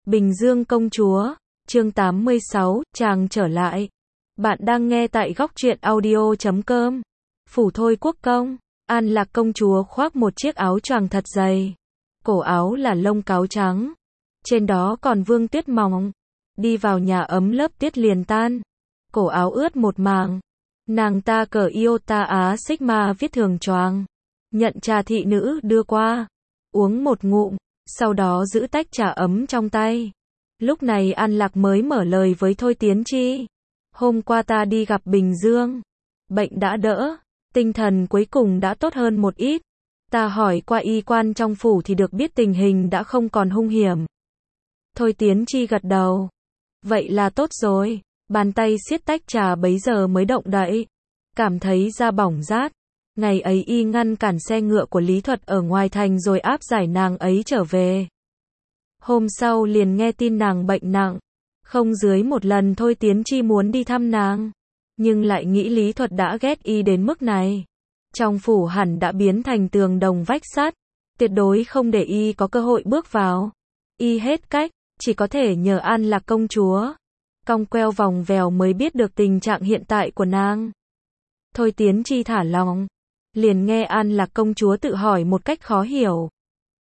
Bình Dương công chúa, chương 86, chàng trở lại. Bạn đang nghe tại góc truyện audio.com. Phủ Thôi Quốc công, An Lạc công chúa khoác một chiếc áo choàng thật dày. Cổ áo là lông cáo trắng. Trên đó còn vương tuyết mỏng. Đi vào nhà ấm lớp tuyết liền tan. Cổ áo ướt một mảng. Nàng ta cởi Iota Á Sigma viết thường choàng. Nhận trà thị nữ đưa qua. Uống một ngụm. Sau đó giữ tách trà ấm trong tay. Lúc này An Lạc mới mở lời với Thôi Tiến Chi. Hôm qua ta đi gặp Bình Dương. Bệnh đã đỡ. Tinh thần cuối cùng đã tốt hơn một ít. Ta hỏi qua y quan trong phủ thì được biết tình hình đã không còn hung hiểm. Thôi Tiến Chi gật đầu. Vậy là tốt rồi. Bàn tay siết tách trà bấy giờ mới động đậy. Cảm thấy da bỏng rát. Ngày ấy y ngăn cản xe ngựa của Lý Thuật ở ngoài thành rồi áp giải nàng ấy trở về. Hôm sau liền nghe tin nàng bệnh nặng. Không dưới một lần Thôi Tiến Chi muốn đi thăm nàng. Nhưng lại nghĩ Lý Thuật đã ghét y đến mức này. Trong phủ hẳn đã biến thành tường đồng vách sắt. Tuyệt đối không để y có cơ hội bước vào. Y hết cách, chỉ có thể nhờ An Lạc công chúa. Cong queo vòng vèo mới biết được tình trạng hiện tại của nàng. Thôi Tiến Chi thả lòng. Liền nghe An Lạc công chúa tự hỏi một cách khó hiểu.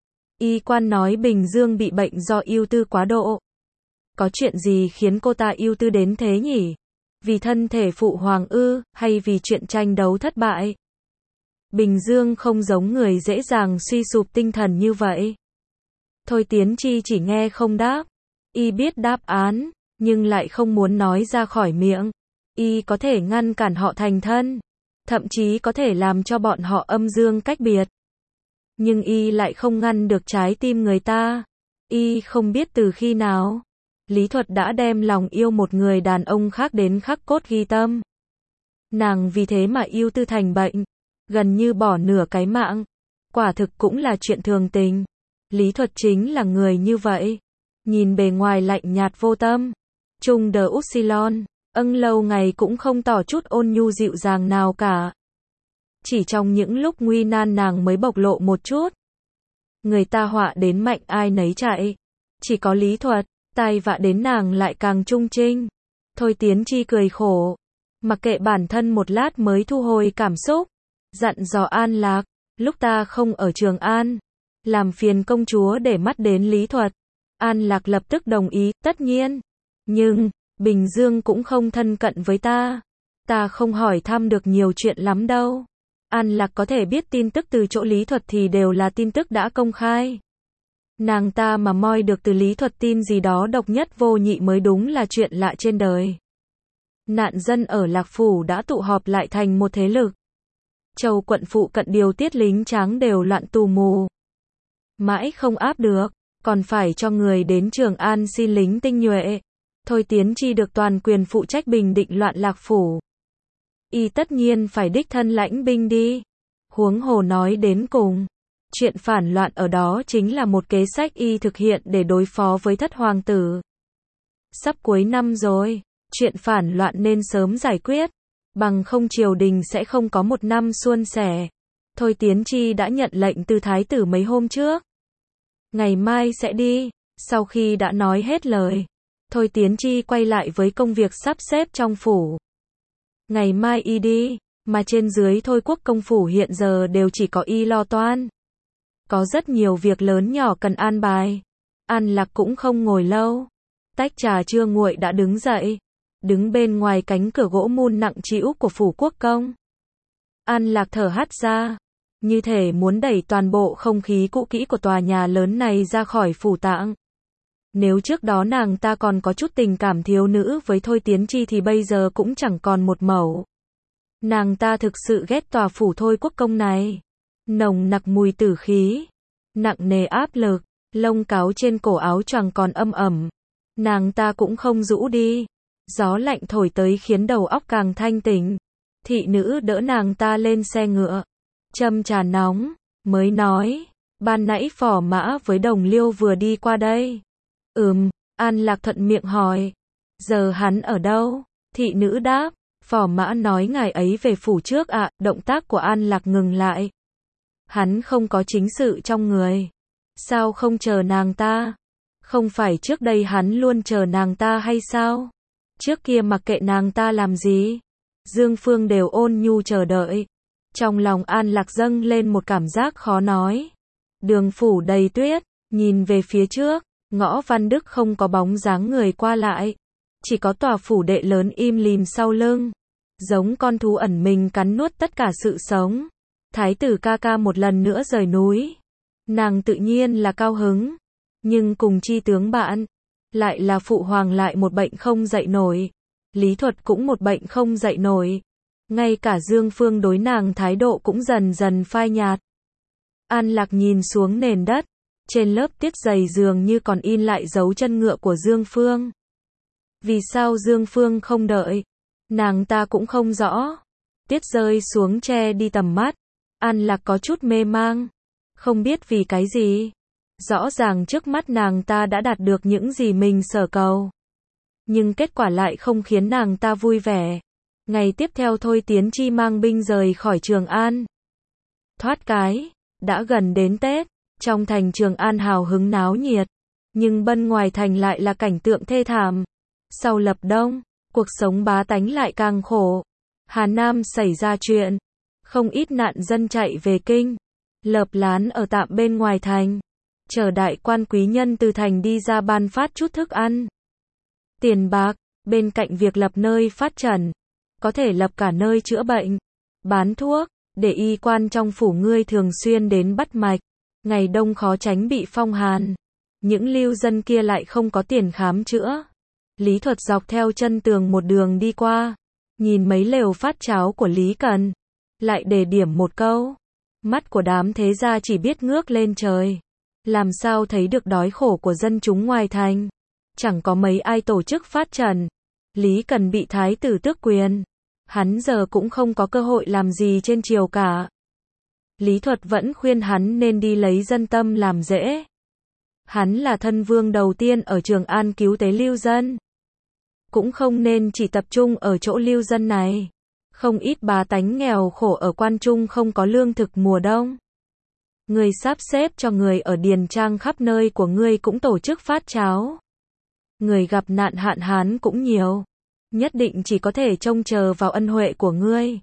Y quan nói Bình Dương bị bệnh do ưu tư quá độ. Có chuyện gì khiến cô ta ưu tư đến thế nhỉ? Vì thân thể phụ hoàng ư, hay vì chuyện tranh đấu thất bại? Bình Dương không giống người dễ dàng suy sụp tinh thần như vậy. Thôi Tiến Chi chỉ nghe không đáp. Y biết đáp án, nhưng lại không muốn nói ra khỏi miệng. Y có thể ngăn cản họ thành thân. Thậm chí có thể làm cho bọn họ âm dương cách biệt. Nhưng y lại không ngăn được trái tim người ta. Y không biết từ khi nào, Lý Thuật đã đem lòng yêu một người đàn ông khác đến khắc cốt ghi tâm. Nàng vì thế mà ưu tư thành bệnh, gần như bỏ nửa cái mạng. Quả thực cũng là chuyện thường tình. Lý Thuật chính là người như vậy. Nhìn bề ngoài lạnh nhạt vô tâm. Trung de Upsilon, lâu ngày cũng không tỏ chút ôn nhu dịu dàng nào cả. Chỉ trong những lúc nguy nan nàng mới bộc lộ một chút. Người ta họa đến mạnh ai nấy chạy. Chỉ có Lý Thuật, tai vạ đến nàng lại càng trung trinh. Thôi Tiến Chi cười khổ. Mặc kệ bản thân một lát mới thu hồi cảm xúc. Dặn dò An Lạc, lúc ta không ở Trường An. Làm phiền công chúa để mắt đến Lý Thuật. An Lạc lập tức đồng ý, tất nhiên. Nhưng, Bình Dương cũng không thân cận với ta. Ta không hỏi thăm được nhiều chuyện lắm đâu. An Lạc có thể biết tin tức từ chỗ Lý Thuật thì đều là tin tức đã công khai. Nàng ta mà moi được từ Lý Thuật tin gì đó độc nhất vô nhị mới đúng là chuyện lạ trên đời. Nạn dân ở Lạc Phủ đã tụ họp lại thành một thế lực. Châu quận phụ cận điều tiết lính tráng đều loạn tù mù. Mãi không áp được, còn phải cho người đến Trường An xin lính tinh nhuệ. Thôi Tiến Chi được toàn quyền phụ trách bình định loạn Lạc Phủ. Y tất nhiên phải đích thân lãnh binh đi. Huống hồ nói đến cùng, chuyện phản loạn ở đó chính là một kế sách y thực hiện để đối phó với thất hoàng tử. Sắp cuối năm rồi, chuyện phản loạn nên sớm giải quyết, bằng không triều đình sẽ không có một năm suôn sẻ. Thôi Tiến Chi đã nhận lệnh từ thái tử mấy hôm trước. Ngày mai sẽ đi. Sau khi đã nói hết lời, Thôi Tiến Chi quay lại với công việc sắp xếp trong phủ. Ngày mai y đi, mà trên dưới Thôi Quốc công phủ hiện giờ đều chỉ có y lo toan. Có rất nhiều việc lớn nhỏ cần an bài. An Lạc cũng không ngồi lâu. Tách trà chưa nguội đã đứng dậy. Đứng bên ngoài cánh cửa gỗ mun nặng trĩu của phủ quốc công. An Lạc thở hắt ra. Như thể muốn đẩy toàn bộ không khí cũ kỹ của tòa nhà lớn này ra khỏi phủ tạng. Nếu trước đó nàng ta còn có chút tình cảm thiếu nữ với Thôi Tiến Chi thì bây giờ cũng chẳng còn một mẩu. Nàng ta thực sự ghét tòa phủ Thôi Quốc công này. Nồng nặc mùi tử khí. Nặng nề áp lực. Lông cáo trên cổ áo choàng còn âm ẩm. Nàng ta cũng không rũ đi. Gió lạnh thổi tới khiến đầu óc càng thanh tỉnh. Thị nữ đỡ nàng ta lên xe ngựa. Châm trà nóng. Mới nói. Ban nãy Phò Mã với Đồng Liêu vừa đi qua đây. An Lạc thuận miệng hỏi. Giờ hắn ở đâu? Thị nữ đáp. Phò Mã nói ngài ấy về phủ trước ạ. Động tác của An Lạc ngừng lại. Hắn không có chính sự trong người. Sao không chờ nàng ta? Không phải trước đây hắn luôn chờ nàng ta hay sao? Trước kia mặc kệ nàng ta làm gì, Dương Phương đều ôn nhu chờ đợi. Trong lòng An Lạc dâng lên một cảm giác khó nói. Đường phủ đầy tuyết, nhìn về phía trước, ngõ Văn Đức không có bóng dáng người qua lại. Chỉ có tòa phủ đệ lớn im lìm sau lưng. Giống con thú ẩn mình cắn nuốt tất cả sự sống. Thái tử ca ca một lần nữa rời núi. Nàng tự nhiên là cao hứng. Nhưng cùng chi tướng bạn, lại là phụ hoàng lại một bệnh không dậy nổi. Lý Thuật cũng một bệnh không dậy nổi. Ngay cả Dương Phương đối nàng thái độ cũng dần dần phai nhạt. An Lạc nhìn xuống nền đất. Trên lớp tuyết dày dường như còn in lại dấu chân ngựa của Dương Phương. Vì sao Dương Phương không đợi? Nàng ta cũng không rõ. Tuyết rơi xuống che đi tầm mắt. An Lạc có chút mê mang. Không biết vì cái gì. Rõ ràng trước mắt nàng ta đã đạt được những gì mình sở cầu. Nhưng kết quả lại không khiến nàng ta vui vẻ. Ngày tiếp theo Thôi Tiến Chi mang binh rời khỏi Trường An. Thoát cái, đã gần đến Tết, trong thành Trường An hào hứng náo nhiệt. Nhưng bên ngoài thành lại là cảnh tượng thê thảm. Sau lập đông, cuộc sống bá tánh lại càng khổ. Hà Nam xảy ra chuyện. Không ít nạn dân chạy về kinh. Lợp lán ở tạm bên ngoài thành. Chờ đại quan quý nhân từ thành đi ra ban phát chút thức ăn. Tiền bạc, bên cạnh việc lập nơi phát trần. Có thể lập cả nơi chữa bệnh. Bán thuốc, để y quan trong phủ ngươi thường xuyên đến bắt mạch. Ngày đông khó tránh bị phong hàn. Những lưu dân kia lại không có tiền khám chữa. Lý Thuật dọc theo chân tường một đường đi qua. Nhìn mấy lều phát cháo của Lý Cần. Lại đề điểm một câu. Mắt của đám thế gia chỉ biết ngước lên trời. Làm sao thấy được đói khổ của dân chúng ngoài thành. Chẳng có mấy ai tổ chức phát trần. Lý Cần bị thái tử tước quyền. Hắn giờ cũng không có cơ hội làm gì trên triều cả. Lý Thuật vẫn khuyên hắn nên đi lấy dân tâm làm dễ. Hắn là thân vương đầu tiên ở Trường An cứu tế lưu dân. Cũng không nên chỉ tập trung ở chỗ lưu dân này. Không ít bá tánh nghèo khổ ở Quan Trung không có lương thực mùa đông. Người sắp xếp cho người ở điền trang khắp nơi của ngươi cũng tổ chức phát cháo. Người gặp nạn hạn hán cũng nhiều. Nhất định chỉ có thể trông chờ vào ân huệ của ngươi.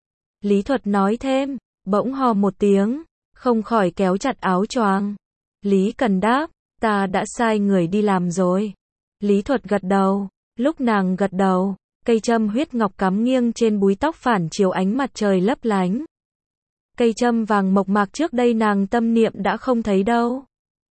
Lý Thuật nói thêm, bỗng hò một tiếng, không khỏi kéo chặt áo choàng. Lý Cần đáp, ta đã sai người đi làm rồi. Lý Thuật gật đầu, lúc nàng gật đầu, cây châm huyết ngọc cắm nghiêng trên búi tóc phản chiếu ánh mặt trời lấp lánh. Cây châm vàng mộc mạc trước đây nàng tâm niệm đã không thấy đâu.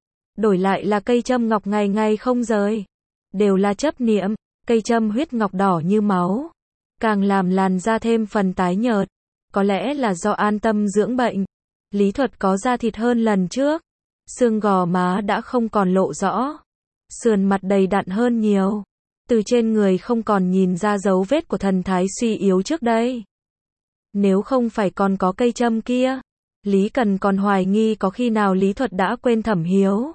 Đổi lại là cây châm ngọc ngày ngày không rời. Đều là chấp niệm, cây châm huyết ngọc đỏ như máu. Càng làm làn da thêm phần tái nhợt. Có lẽ là do an tâm dưỡng bệnh. Lý Thuật có da thịt hơn lần trước. Xương gò má đã không còn lộ rõ. Sườn mặt đầy đặn hơn nhiều. Từ trên người không còn nhìn ra dấu vết của thần thái suy yếu trước đây. Nếu không phải còn có cây châm kia, Lý Cần còn hoài nghi có khi nào Lý Thuật đã quên Thẩm Hiếu.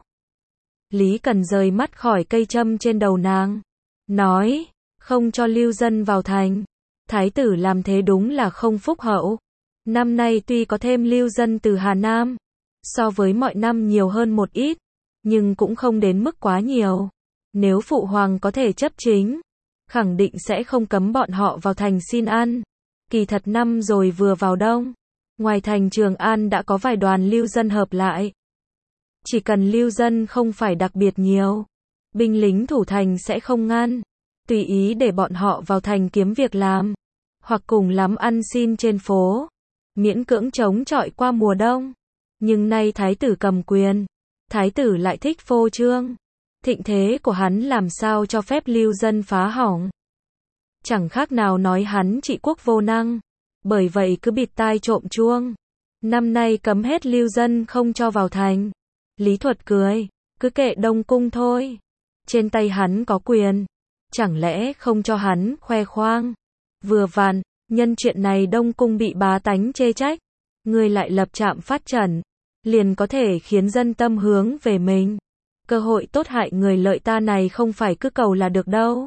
Lý Cần rời mắt khỏi cây châm trên đầu nàng. Nói, không cho lưu dân vào thành. Thái tử làm thế đúng là không phúc hậu. Năm nay tuy có thêm lưu dân từ Hà Nam, so với mọi năm nhiều hơn một ít, nhưng cũng không đến mức quá nhiều. Nếu phụ hoàng có thể chấp chính, khẳng định sẽ không cấm bọn họ vào thành xin ăn. Kỳ thật năm rồi vừa vào đông, ngoài thành Trường An đã có vài đoàn lưu dân hợp lại. Chỉ cần lưu dân không phải đặc biệt nhiều, binh lính thủ thành sẽ không ngăn, tùy ý để bọn họ vào thành kiếm việc làm, hoặc cùng lắm ăn xin trên phố, miễn cưỡng chống chọi qua mùa đông. Nhưng nay thái tử cầm quyền, thái tử lại thích phô trương. Thịnh thế của hắn làm sao cho phép lưu dân phá hỏng. Chẳng khác nào nói hắn trị quốc vô năng. Bởi vậy cứ bịt tai trộm chuông. Năm nay cấm hết lưu dân không cho vào thành. Lý Thuật cười, cứ kệ Đông Cung thôi. Trên tay hắn có quyền. Chẳng lẽ không cho hắn khoe khoang. Vừa vặn, nhân chuyện này Đông Cung bị bá tánh chê trách. Ngươi lại lập trạm phát trần. Liền có thể khiến dân tâm hướng về mình. Cơ hội tốt hại người lợi ta này không phải cứ cầu là được đâu.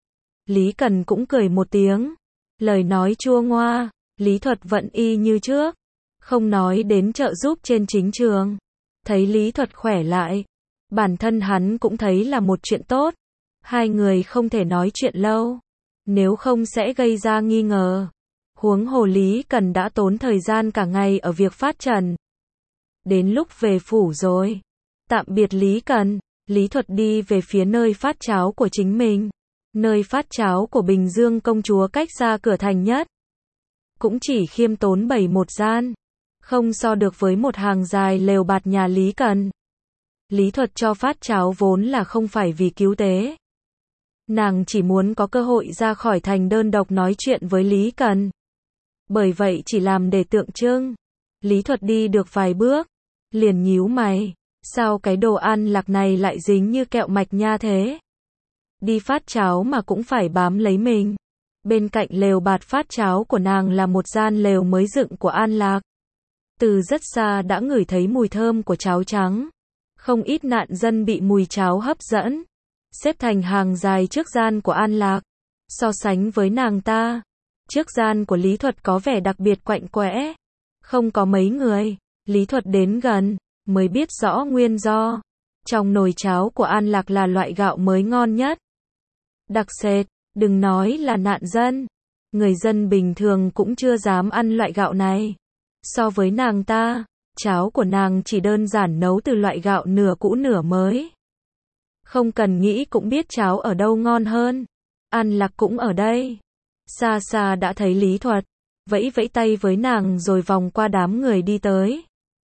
Lý Cần cũng cười một tiếng. Lời nói chua ngoa. Lý Thuật vẫn y như trước. Không nói đến trợ giúp trên chính trường. Thấy Lý Thuật khỏe lại. Bản thân hắn cũng thấy là một chuyện tốt. Hai người không thể nói chuyện lâu, nếu không sẽ gây ra nghi ngờ. Huống hồ Lý Cần đã tốn thời gian cả ngày ở việc phát trần. Đến lúc về phủ rồi. Tạm biệt Lý Cần, Lý Thuật đi về phía nơi phát cháo của chính mình. Nơi phát cháo của Bình Dương công chúa cách xa cửa thành nhất. Cũng chỉ khiêm tốn bày một gian. Không so được với một hàng dài lều bạt nhà Lý Cần. Lý Thuật cho phát cháo vốn là không phải vì cứu tế. Nàng chỉ muốn có cơ hội ra khỏi thành đơn độc nói chuyện với Lý Cần. Bởi vậy chỉ làm để tượng trưng. Lý Thuật đi được vài bước, liền nhíu mày. Sao cái đồ ăn lạc này lại dính như kẹo mạch nha thế? Đi phát cháo mà cũng phải bám lấy mình. Bên cạnh lều bạt phát cháo của nàng là một gian lều mới dựng của An Lạc. Từ rất xa đã ngửi thấy mùi thơm của cháo trắng. Không ít nạn dân bị mùi cháo hấp dẫn. Xếp thành hàng dài trước gian của An Lạc. So sánh với nàng ta, trước gian của Lý Thuật có vẻ đặc biệt quạnh quẽ. Không có mấy người. Lý Thuật đến gần, mới biết rõ nguyên do. Trong nồi cháo của An Lạc là loại gạo mới ngon nhất. Đặc sệt, đừng nói là nạn dân. Người dân bình thường cũng chưa dám ăn loại gạo này. So với nàng ta, cháo của nàng chỉ đơn giản nấu từ loại gạo nửa cũ nửa mới. Không cần nghĩ cũng biết cháo ở đâu ngon hơn. An Lạc cũng ở đây. Xa xa đã thấy Lý Thuật, vẫy vẫy tay với nàng rồi vòng qua đám người đi tới.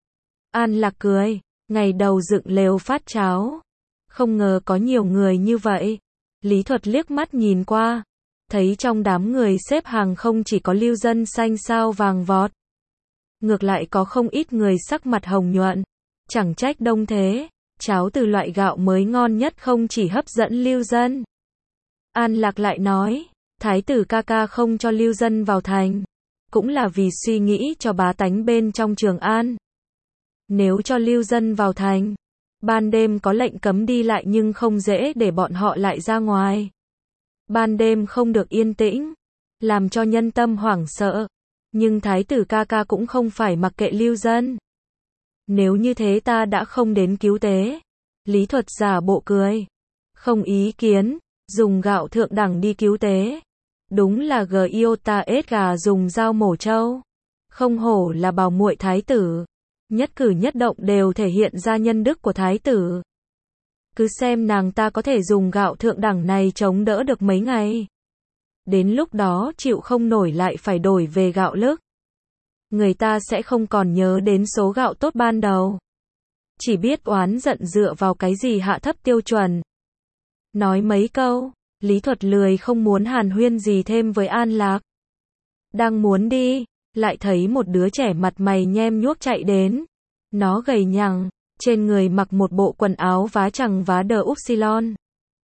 An Lạc cười, ngày đầu dựng lều phát cháo. Không ngờ có nhiều người như vậy. Lý Thuật liếc mắt nhìn qua, thấy trong đám người xếp hàng không chỉ có lưu dân xanh xao vàng vọt. Ngược lại có không ít người sắc mặt hồng nhuận. Chẳng trách đông thế, cháo từ loại gạo mới ngon nhất không chỉ hấp dẫn lưu dân. An Lạc lại nói, thái tử ca ca không cho lưu dân vào thành, cũng là vì suy nghĩ cho bá tánh bên trong Trường An. Nếu cho lưu dân vào thành, ban đêm có lệnh cấm đi lại nhưng không dễ để bọn họ lại ra ngoài. Ban đêm không được yên tĩnh, làm cho nhân tâm hoảng sợ. Nhưng thái tử ca ca cũng không phải mặc kệ lưu dân. Nếu như thế ta đã không đến cứu tế. Lý Thuật giả bộ cười. Không ý kiến, dùng gạo thượng đẳng đi cứu tế. Đúng là Giota ết gà dùng dao mổ trâu. Không hổ là bảo muội thái tử. Nhất cử nhất động đều thể hiện ra nhân đức của thái tử. Cứ xem nàng ta có thể dùng gạo thượng đẳng này chống đỡ được mấy ngày. Đến lúc đó chịu không nổi lại phải đổi về gạo lứt. Người ta sẽ không còn nhớ đến số gạo tốt ban đầu. Chỉ biết oán giận dựa vào cái gì hạ thấp tiêu chuẩn. Nói mấy câu, Lý Thuật lười không muốn hàn huyên gì thêm với An Lạc. Đang muốn đi, lại thấy một đứa trẻ mặt mày nhem nhuốc chạy đến. Nó gầy nhằng, trên người mặc một bộ quần áo vá chằng vá đờ upsilon.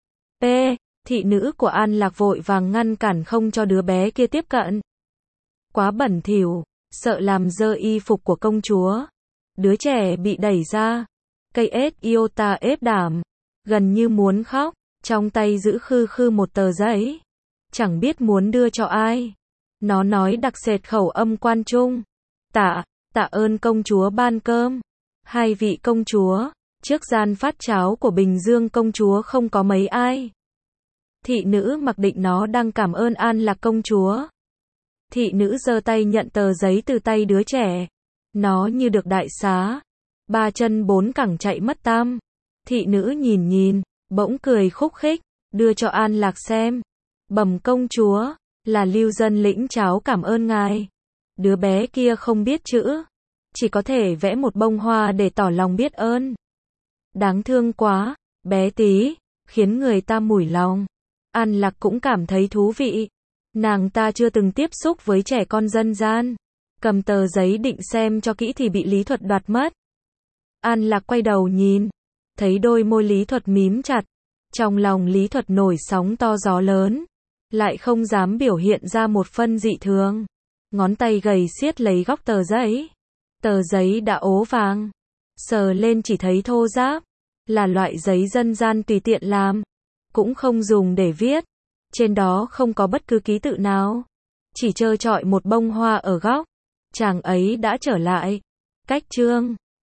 Thị nữ của An Lạc vội vàng ngăn cản không cho đứa bé kia tiếp cận. Quá bẩn thỉu, sợ làm dơ y phục của công chúa. Đứa trẻ bị đẩy ra. Cây ết iota ép đảm, gần như muốn khóc, trong tay giữ khư khư một tờ giấy. Chẳng biết muốn đưa cho ai. Nó nói đặc sệt khẩu âm quan trung. Tạ ơn công chúa ban cơm. Hai vị công chúa, trước gian phát cháo của Bình Dương công chúa không có mấy ai. Thị nữ mặc định nó đang cảm ơn An Lạc công chúa. Thị nữ giơ tay nhận tờ giấy từ tay đứa trẻ. Nó như được đại xá. Ba chân bốn cẳng chạy mất tăm. Thị nữ nhìn, bỗng cười khúc khích, đưa cho An Lạc xem. Bẩm công chúa, là lưu dân lĩnh cháo cảm ơn ngài. Đứa bé kia không biết chữ, chỉ có thể vẽ một bông hoa để tỏ lòng biết ơn. Đáng thương quá, bé tí, khiến người ta mủi lòng. An Lạc cũng cảm thấy thú vị. Nàng ta chưa từng tiếp xúc với trẻ con dân gian. Cầm tờ giấy định xem cho kỹ thì bị Lý Thuật đoạt mất. An Lạc quay đầu nhìn, thấy đôi môi Lý Thuật mím chặt. Trong lòng Lý Thuật nổi sóng to gió lớn, lại không dám biểu hiện ra một phân dị thường. Ngón tay gầy siết lấy góc tờ giấy. Tờ giấy đã ố vàng. Sờ lên chỉ thấy thô ráp. Là loại giấy dân gian tùy tiện làm. Cũng không dùng để viết. Trên đó không có bất cứ ký tự nào. Chỉ trơ trọi một bông hoa ở góc. Chàng ấy đã trở lại. Cách chương